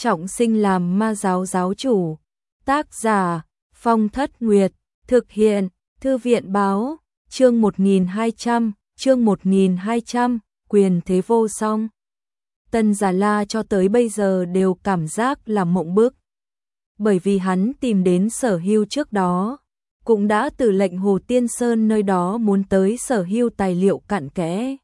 trọng sinh làm ma giáo giáo chủ. Tác giả Phong Thất Nguyệt, thực hiện Thư viện báo, chương 1200, quyền thế vô song. Tân Già La cho tới bây giờ đều cảm giác là mộng bức. Bởi vì hắn tìm đến Sở Hưu trước đó, cũng đã từ lệnh Hồ Tiên Sơn nơi đó muốn tới Sở Hưu tài liệu cặn kẽ.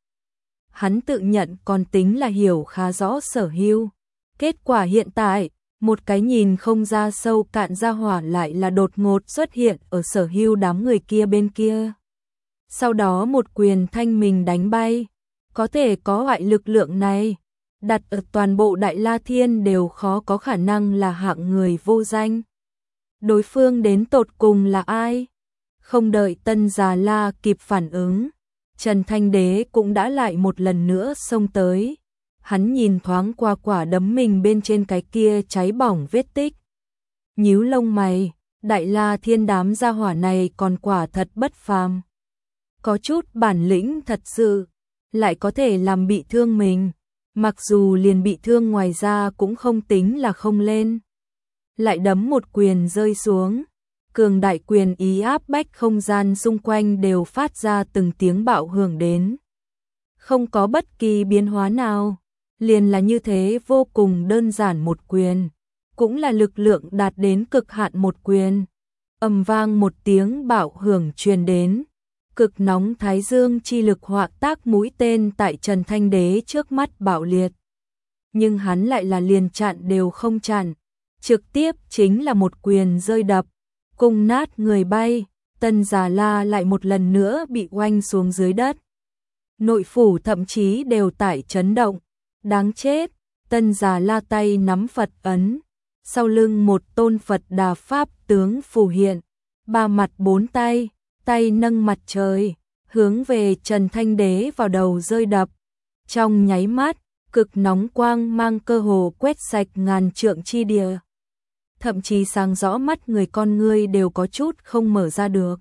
Hắn tự nhận còn tính là hiểu khá rõ Sở Hưu. Kết quả hiện tại, một cái nhìn không ra sâu cạn ra hỏa lại là đột ngột xuất hiện ở Sở Hưu đám người kia bên kia. Sau đó một quyền thanh mình đánh bay, có thể có loại lực lượng này, đặt ở toàn bộ Đại La Thiên đều khó có khả năng là hạng người vô danh. Đối phương đến tột cùng là ai? Không đợi Tân Già La kịp phản ứng, Trần Thanh Đế cũng đã lại một lần nữa xông tới. Hắn nhìn thoáng qua quả đấm mình bên trên cái kia cháy bỏng vết tích. Nhíu lông mày, Đại La Thiên đám gia hỏa này còn quả thật bất phàm. Có chút bản lĩnh thật sự, lại có thể làm bị thương mình. Mặc dù liền bị thương ngoài ra cũng không tính là không lên. Lại đấm một quyền rơi xuống. Cường đại quyền ý áp bách không gian xung quanh đều phát ra từng tiếng bạo hưởng đến. Không có bất kỳ biến hóa nào. Liền là như thế vô cùng đơn giản một quyền. Cũng là lực lượng đạt đến cực hạn một quyền. Ầm vang một tiếng bạo hưởng truyền đến. Cực nóng thái dương chi lực họa tác mũi tên tại Trần Thanh Đế trước mắt bạo liệt. Nhưng hắn lại là liền chặn đều không chặn. Trực tiếp chính là một quyền rơi đập. Cung nát người bay. Tân Già La lại một lần nữa bị oanh xuống dưới đất. Nội phủ thậm chí đều tại chấn động. Đáng chết. Tân Già La tay nắm Phật ấn. Sau lưng một tôn Phật Đà Pháp tướng phù hiện. Ba mặt bốn tay. Tay nâng mặt trời, hướng về Trần Thanh Đế vào đầu rơi đập. Trong nháy mắt, cực nóng quang mang cơ hồ quét sạch ngàn trượng chi địa. Thậm chí sáng rõ mắt người con ngươi đều có chút không mở ra được.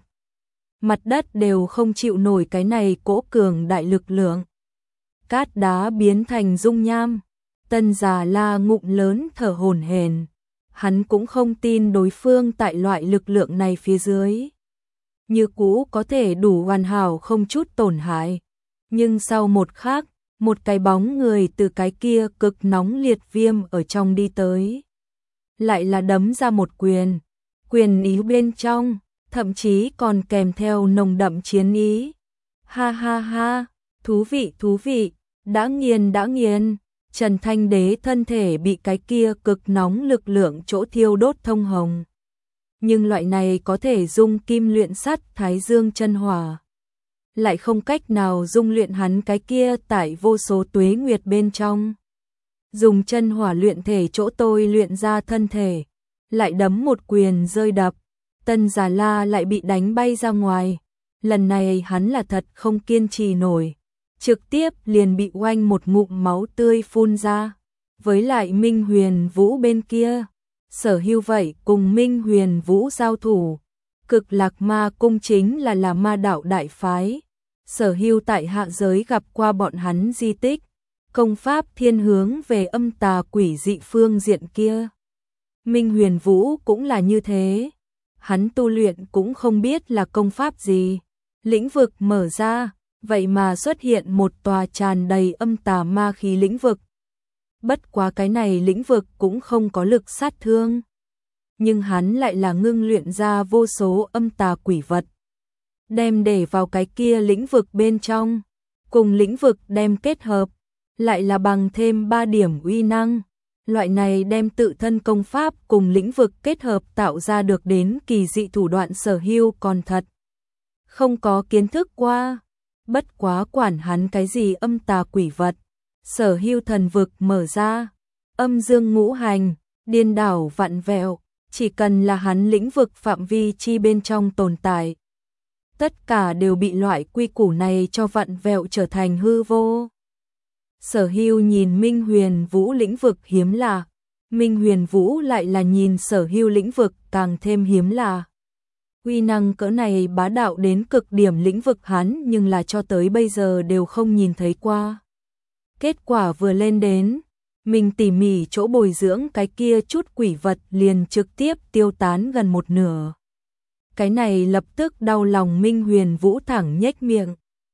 Mặt đất đều không chịu nổi cái này cỗ cường đại lực lượng. Cát đá biến thành dung nham. Tân Già La ngụm lớn thở hổn hển. Hắn cũng không tin đối phương tại loại lực lượng này phía dưới. Như cũ có thể đủ hoàn hảo không chút tổn hại. Nhưng sau một khắc, một cái bóng người từ cái kia cực nóng liệt viêm ở trong đi tới. Lại là đấm ra một quyền. Quyền ý bên trong, thậm chí còn kèm theo nồng đậm chiến ý. Ha ha ha, thú vị, đã nghiền. Trần Thanh Đế thân thể bị cái kia cực nóng lực lượng chỗ thiêu đốt thông hồng. Nhưng loại này có thể dung kim luyện sắt Thái Dương chân hỏa. Lại không cách nào dung luyện hắn cái kia tại vô số tuế nguyệt bên trong. Dùng chân hỏa luyện thể chỗ tôi luyện ra thân thể. Lại đấm một quyền rơi đập. Tân Già La lại bị đánh bay ra ngoài. Lần này hắn là thật không kiên trì nổi. Trực tiếp liền bị oanh một ngụm máu tươi phun ra. Với lại Minh Huyền Vũ bên kia. Sở Hưu vậy cùng Minh Huyền Vũ giao thủ. Cực Lạc Ma Cung chính là ma đạo đại phái. Sở Hưu tại hạ giới gặp qua bọn hắn di tích. Công pháp thiên hướng về âm tà quỷ dị phương diện kia. Minh Huyền Vũ cũng là như thế. Hắn tu luyện cũng không biết là công pháp gì. Lĩnh vực mở ra, vậy mà xuất hiện một tòa tràn đầy âm tà ma khí lĩnh vực. Bất quá cái này lĩnh vực cũng không có lực sát thương. Nhưng hắn lại là ngưng luyện ra vô số âm tà quỷ vật. Đem để vào cái kia lĩnh vực bên trong. Cùng lĩnh vực đem kết hợp. Lại là bằng thêm 3 điểm uy năng. Loại này đem tự thân công pháp cùng lĩnh vực kết hợp tạo ra được đến kỳ dị thủ đoạn Sở Hưu còn thật. Không có kiến thức qua. Bất quá quản hắn cái gì âm tà quỷ vật. Sở Hưu thần vực mở ra, âm dương ngũ hành, điên đảo vặn vẹo, chỉ cần là hắn lĩnh vực phạm vi chi bên trong tồn tại. Tất cả đều bị loại quy củ này cho vặn vẹo trở thành hư vô. Sở Hưu nhìn Minh Huyền Vũ lĩnh vực hiếm lạ, Minh Huyền Vũ lại là nhìn Sở Hưu lĩnh vực càng thêm hiếm lạ. Uy năng cỡ này bá đạo đến cực điểm lĩnh vực hắn nhưng là cho tới bây giờ đều không nhìn thấy qua. Kết quả vừa lên đến, mình tỉ mỉ chỗ bồi dưỡng cái kia chút quỷ vật liền trực tiếp tiêu tán gần một nửa. Cái này lập tức đau lòng Minh Huyền Vũ thẳng nhếch miệng.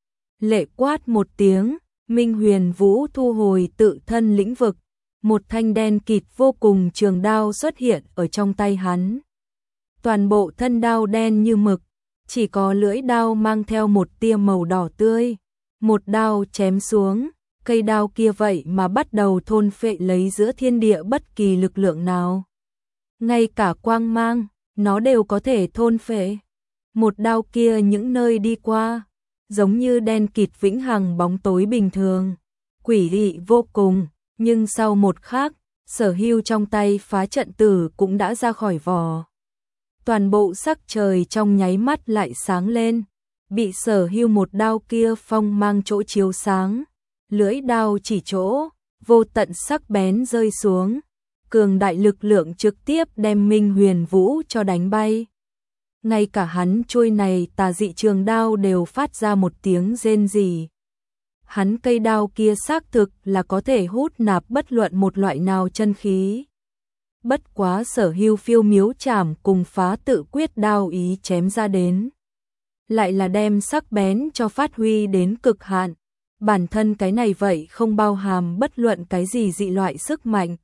Lệ quát một tiếng, Minh Huyền Vũ thu hồi tự thân lĩnh vực, một thanh đen kịt vô cùng trường đao xuất hiện ở trong tay hắn. Toàn bộ thân đao đen như mực, chỉ có lưỡi đao mang theo một tia màu đỏ tươi. Một đao chém xuống, cây đao kia vậy mà bắt đầu thôn phệ lấy giữa thiên địa bất kỳ lực lượng nào. Ngay cả quang mang, nó đều có thể thôn phệ. Một đao kia những nơi đi qua, giống như đen kịt vĩnh hằng bóng tối bình thường, quỷ dị vô cùng, nhưng sau một khắc, Sở Hưu trong tay phá trận tử cũng đã ra khỏi vỏ. Toàn bộ sắc trời trong nháy mắt lại sáng lên, bị Sở Hưu một đao kia phong mang chỗ chiếu sáng, lưỡi đao chỉ chỗ, vô tận sắc bén rơi xuống, cường đại lực lượng trực tiếp đem Minh Huyền Vũ cho đánh bay. Ngay cả hắn trôi này tà dị trường đao đều phát ra một tiếng rên rỉ. Hắn cây đao kia xác thực là có thể hút nạp bất luận một loại nào chân khí. Bất quá Sở Hưu phiêu miếu chảm cùng phá tự quyết đao ý chém ra đến, lại là đem sắc bén cho phát huy đến cực hạn. Bản thân cái này vậy không bao hàm bất luận cái gì dị loại sức mạnh,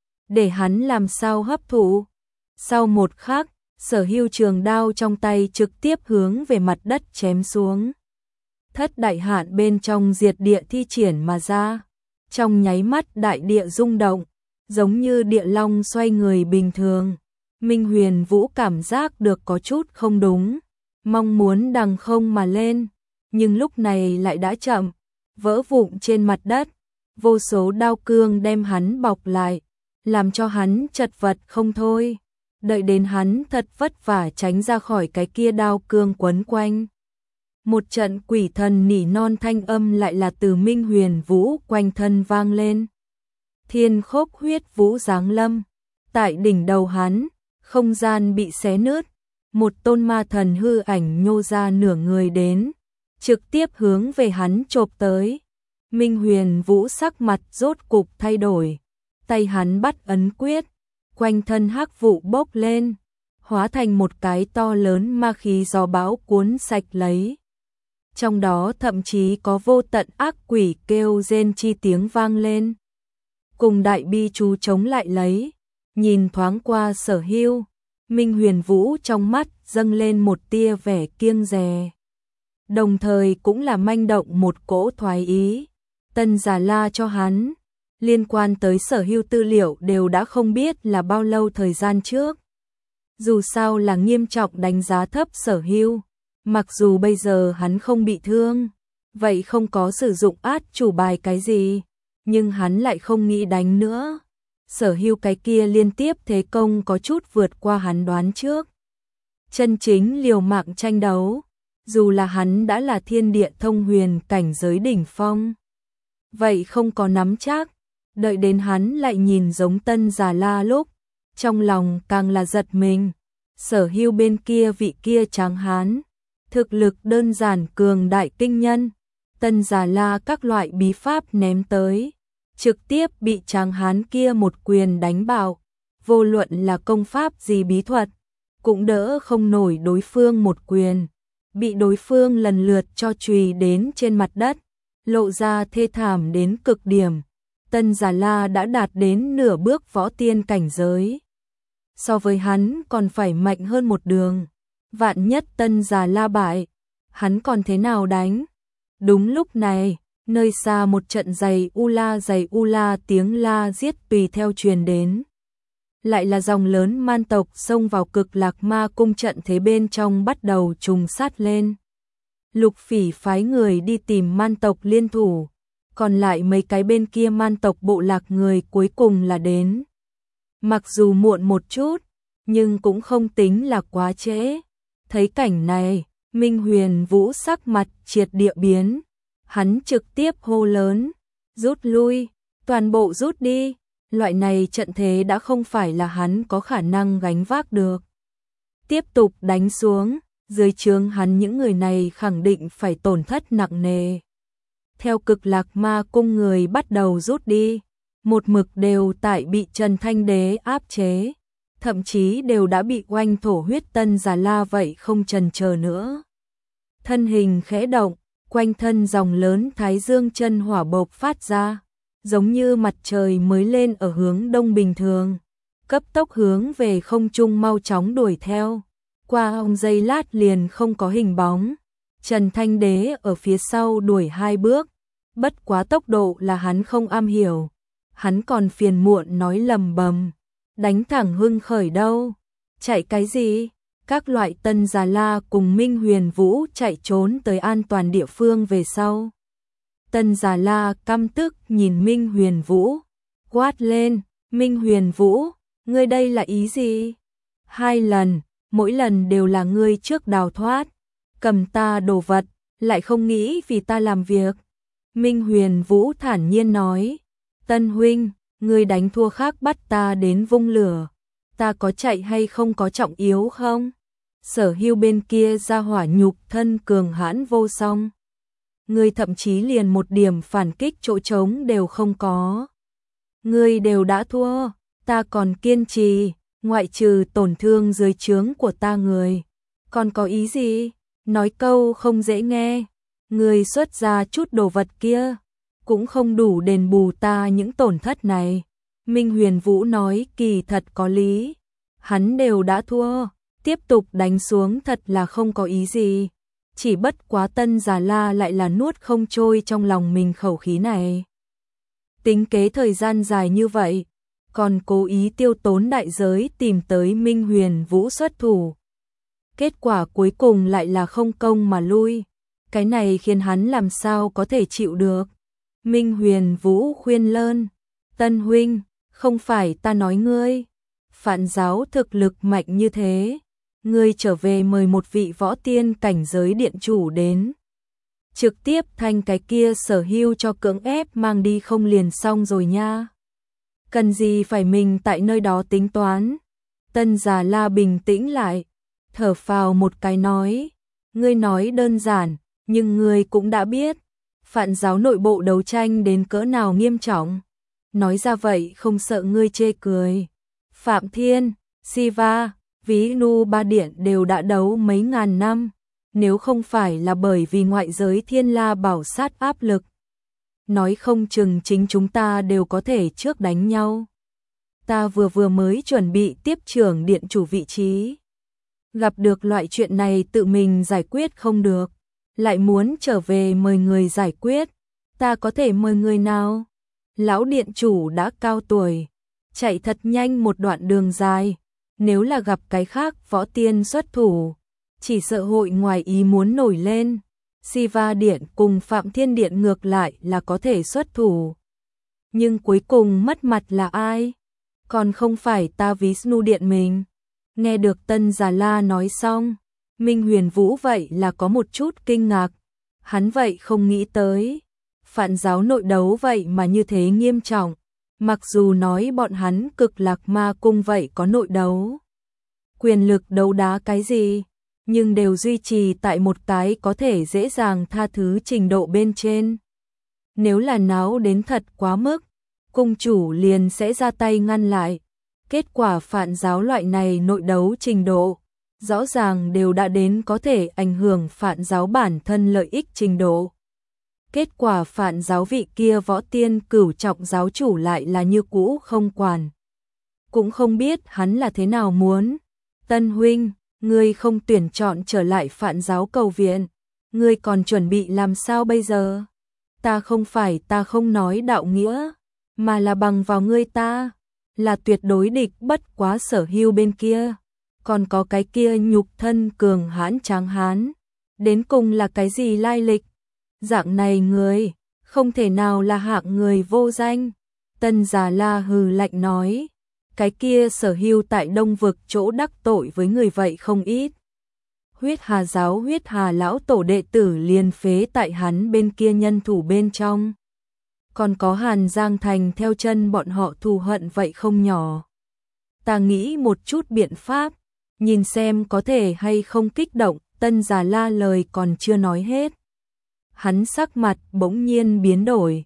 để hắn làm sao hấp thụ. Sau một khắc, Sở Hưu trường đao trong tay trực tiếp hướng về mặt đất chém xuống. Thất đại hạn bên trong diệt địa thi triển mà ra, trong nháy mắt đại địa rung động, giống như địa long xoay người bình thường. Minh Huyền Vũ cảm giác được có chút không đúng, mong muốn đằng không mà lên, nhưng lúc này lại đã chậm, vỡ vụn trên mặt đất, vô số đao cương đem hắn bọc lại, làm cho hắn chật vật không thôi. Đợi đến hắn thật vất vả tránh ra khỏi cái kia đao cương quấn quanh, một trận quỷ thần nỉ non thanh âm lại là từ Minh Huyền Vũ quanh thân vang lên. Thiên Khốc Huyết Vũ giáng lâm, tại đỉnh đầu hắn, không gian bị xé nứt, một tôn ma thần hư ảnh nhô ra nửa người đến, trực tiếp hướng về hắn chộp tới. Minh Huyền Vũ sắc mặt rốt cục thay đổi, tay hắn bắt ấn quyết, quanh thân hắc vụ bốc lên, hóa thành một cái to lớn ma khí gió bão cuốn sạch lấy. Trong đó thậm chí có vô tận ác quỷ kêu rên chi tiếng vang lên, cùng đại bi chú chống lại lấy. Nhìn thoáng qua Sở Hưu, Minh Huyền Vũ trong mắt dâng lên một tia vẻ kiêng dè, đồng thời cũng là manh động một cỗ thoái ý. Tân Già La cho hắn liên quan tới Sở Hưu tư liệu đều đã không biết là bao lâu thời gian trước. Dù sao là nghiêm trọng đánh giá thấp Sở Hưu, mặc dù bây giờ hắn không bị thương, vậy không có sử dụng át chủ bài cái gì, nhưng hắn lại không nghĩ đánh nữa. Sở Hưu cái kia liên tiếp thế công có chút vượt qua hắn đoán trước. Chân chính liều mạng tranh đấu, dù là hắn đã là thiên địa thông huyền cảnh giới đỉnh phong, vậy không có nắm chắc. Đợi đến hắn lại nhìn giống Tân Già La lúc, trong lòng càng là giật mình. Sở Hưu bên kia vị kia tráng hán, thực lực đơn giản cường đại kinh nhân, Tân Già La các loại bí pháp ném tới, trực tiếp bị tráng hán kia một quyền đánh bạo. Vô luận là công pháp gì bí thuật, cũng đỡ không nổi đối phương một quyền, bị đối phương lần lượt cho chùy đến trên mặt đất, lộ ra thê thảm đến cực điểm. Tân Già La đã đạt đến nửa bước võ tiên cảnh giới, so với hắn còn phải mạnh hơn một đường. Vạn nhất Tân Già La bại, hắn còn thế nào đánh? Đúng lúc này, nơi xa một trận giày u la tiếng la giết tùy theo truyền đến. Lại là dòng lớn man tộc xông vào Cực Lạc Ma cung, trận thế bên trong bắt đầu trùng sát lên. Lục Phỉ phái người đi tìm man tộc liên thủ, còn lại mấy cái bên kia man tộc bộ lạc người cuối cùng là đến. Mặc dù muộn một chút, nhưng cũng không tính là quá trễ. Thấy cảnh này, Minh Huyền Vũ sắc mặt triệt địa biến, hắn trực tiếp hô lớn, rút lui, toàn bộ rút đi. Loại này trận thế đã không phải là hắn có khả năng gánh vác được. Tiếp tục đánh xuống, dưới trướng hắn những người này khẳng định phải tổn thất nặng nề. Theo Cực Lạc Ma cung người bắt đầu rút đi, một mực đều tại bị Trần Thanh Đế áp chế, thậm chí đều đã bị oanh thổ huyết. Tân Già La vậy không chần chờ nữa. Thân hình khẽ động, quanh thân dòng lớn thái dương chân hỏa bộc phát ra, giống như mặt trời mới lên ở hướng đông bình thường, cấp tốc hướng về không trung mau chóng đuổi theo. Qua giây lát liền không có hình bóng, Trần Thanh Đế ở phía sau đuổi 2 bước, bất quá tốc độ là hắn không am hiểu. Hắn còn phiền muộn nói lầm bầm, đánh thẳng hưng khởi đâu, chạy cái gì? Các loại Tân Già La cùng Minh Huyền Vũ chạy trốn tới an toàn địa phương về sau. Tân Già La căm tức nhìn Minh Huyền Vũ, quát lên, Minh Huyền Vũ, ngươi đây là ý gì? 2 lần, mỗi lần đều là ngươi trước đào thoát, cầm ta đồ vật, lại không nghĩ vì ta làm việc. Minh Huyền Vũ thản nhiên nói, Tân huynh, ngươi đánh thua khác bắt ta đến vung lửa, ta có chạy hay không có trọng yếu không? Sở Hưu bên kia ra hỏa nhục thân cường hãn vô song. Ngươi thậm chí liền một điểm phản kích chỗ trống đều không có. Ngươi đều đã thua, ta còn kiên trì, ngoại trừ tổn thương dưới trướng của ta người. Còn có ý gì? Nói câu không dễ nghe. Ngươi xuất ra chút đồ vật kia, cũng không đủ đền bù ta những tổn thất này. Minh Huyền Vũ nói kỳ thật có lý. Hắn đều đã thua, tiếp tục đánh xuống thật là không có ý gì. Chỉ bất quá Tân Già La lại là nuốt không trôi trong lòng mình khẩu khí này. Tính kế thời gian dài như vậy, còn cố ý tiêu tốn đại giới tìm tới Minh Huyền Vũ xuất thủ. Kết quả cuối cùng lại là không công mà lui. Cái này khiến hắn làm sao có thể chịu được. Minh Huyền Vũ khuyên lơn, Tân huynh, không phải ta nói ngươi, Phạn giáo thực lực mạnh như thế, ngươi trở về mời một vị võ tiên cảnh giới điện chủ đến, trực tiếp thanh cái kia Sở Hưu cho cưỡng ép mang đi không liền xong rồi nha. Cần gì phải mình tại nơi đó tính toán. Tân Già La bình tĩnh lại, thở phào một cái nói, ngươi nói đơn giản, nhưng ngươi cũng đã biết, Phạn giáo nội bộ đấu tranh đến cỡ nào nghiêm trọng. Nói ra vậy không sợ ngươi chê cười. Phạm Thiên, Siva, Ví Nu ba điện đều đã đấu mấy ngàn năm, nếu không phải là bởi vì ngoại giới Thiên La bảo sát áp lực, nói không chừng chính chúng ta đều có thể trước đánh nhau. Ta vừa mới chuẩn bị tiếp trưởng điện chủ vị trí, gặp được loại chuyện này tự mình giải quyết không được, lại muốn trở về mời người giải quyết, ta có thể mời người nào? Lão điện chủ đã cao tuổi, chạy thật nhanh một đoạn đường dài, nếu là gặp cái khác võ tiên xuất thủ, chỉ sợ hội ngoài ý muốn nổi lên. Siva điện cùng Phạm Thiên điện ngược lại là có thể xuất thủ, nhưng cuối cùng mất mặt là ai? Còn không phải ta Vishnu điện mình. Nghe được Tân Già La nói xong, Minh Huyền Vũ vậy là có một chút kinh ngạc. Hắn vậy không nghĩ tới, Phạn giáo nội đấu vậy mà như thế nghiêm trọng. Mặc dù nói bọn hắn Cực Lạc Ma cung vậy có nội đấu, quyền lực đấu đá cái gì, nhưng đều duy trì tại một cái có thể dễ dàng tha thứ trình độ bên trên. Nếu là náo đến thật quá mức, cung chủ liền sẽ ra tay ngăn lại. Kết quả Phạn giáo loại này nội đấu trình độ, rõ ràng đều đã đến có thể ảnh hưởng Phạn giáo bản thân lợi ích trình độ. Kết quả Phạn giáo vị kia võ tiên cửu trọng giáo chủ lại là như cũ không quản. Cũng không biết hắn là thế nào muốn. Tân huynh, ngươi không tuyển chọn trở lại Phạn giáo cầu viện, ngươi còn chuẩn bị làm sao bây giờ? Ta không phải ta không nói đạo nghĩa, mà là bằng vào ngươi ta, là tuyệt đối địch bất quá Sở Hưu bên kia. Còn có cái kia nhục thân cường hãn tráng hán, đến cùng là cái gì lai lịch? Dạng này người, không thể nào là hạng người vô danh. Tân Già La hừ lạnh nói, cái kia Sở Hưu tại Đông vực chỗ đắc tội với người vậy không ít. Huyết Hà giáo Huyết Hà lão tổ đệ tử liền phế tại hắn bên kia nhân thủ bên trong. Còn có Hàn Giang Thành theo chân bọn họ thù hận vậy không nhỏ. Ta nghĩ một chút biện pháp, nhìn xem có thể hay không kích động. Tân Già La lời còn chưa nói hết, hắn sắc mặt bỗng nhiên biến đổi,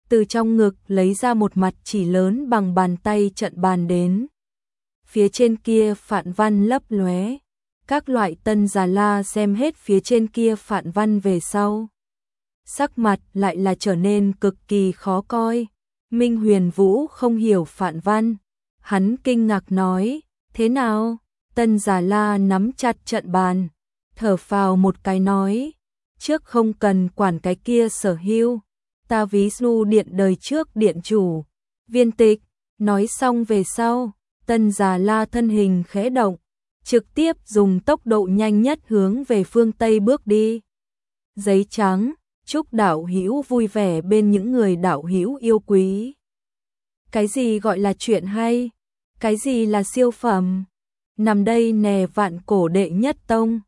từ trong ngực lấy ra một mặt chỉ lớn bằng bàn tay trận bàn đến. Phía trên kia phạn văn lấp lóe. Các loại Tân Già La xem hết phía trên kia phạn văn về sau. Sắc mặt lại là trở nên cực kỳ khó coi. Minh Huyền Vũ không hiểu phạn văn. Hắn kinh ngạc nói, thế nào? Tân Già La nắm chặt trận bàn, thở phào một cái nói, trước không cần quản cái kia Sở Hưu, ta ví dụ điện đời trước điện chủ, Viên Tịch. Nói xong về sau, Tân Già La thân hình khẽ động, trực tiếp dùng tốc độ nhanh nhất hướng về phương Tây bước đi. Giấy trắng, chúc đạo hữu vui vẻ bên những người đạo hữu yêu quý. Cái gì gọi là chuyện hay? Cái gì là siêu phẩm? Nằm đây nè Vạn Cổ đệ nhất tông.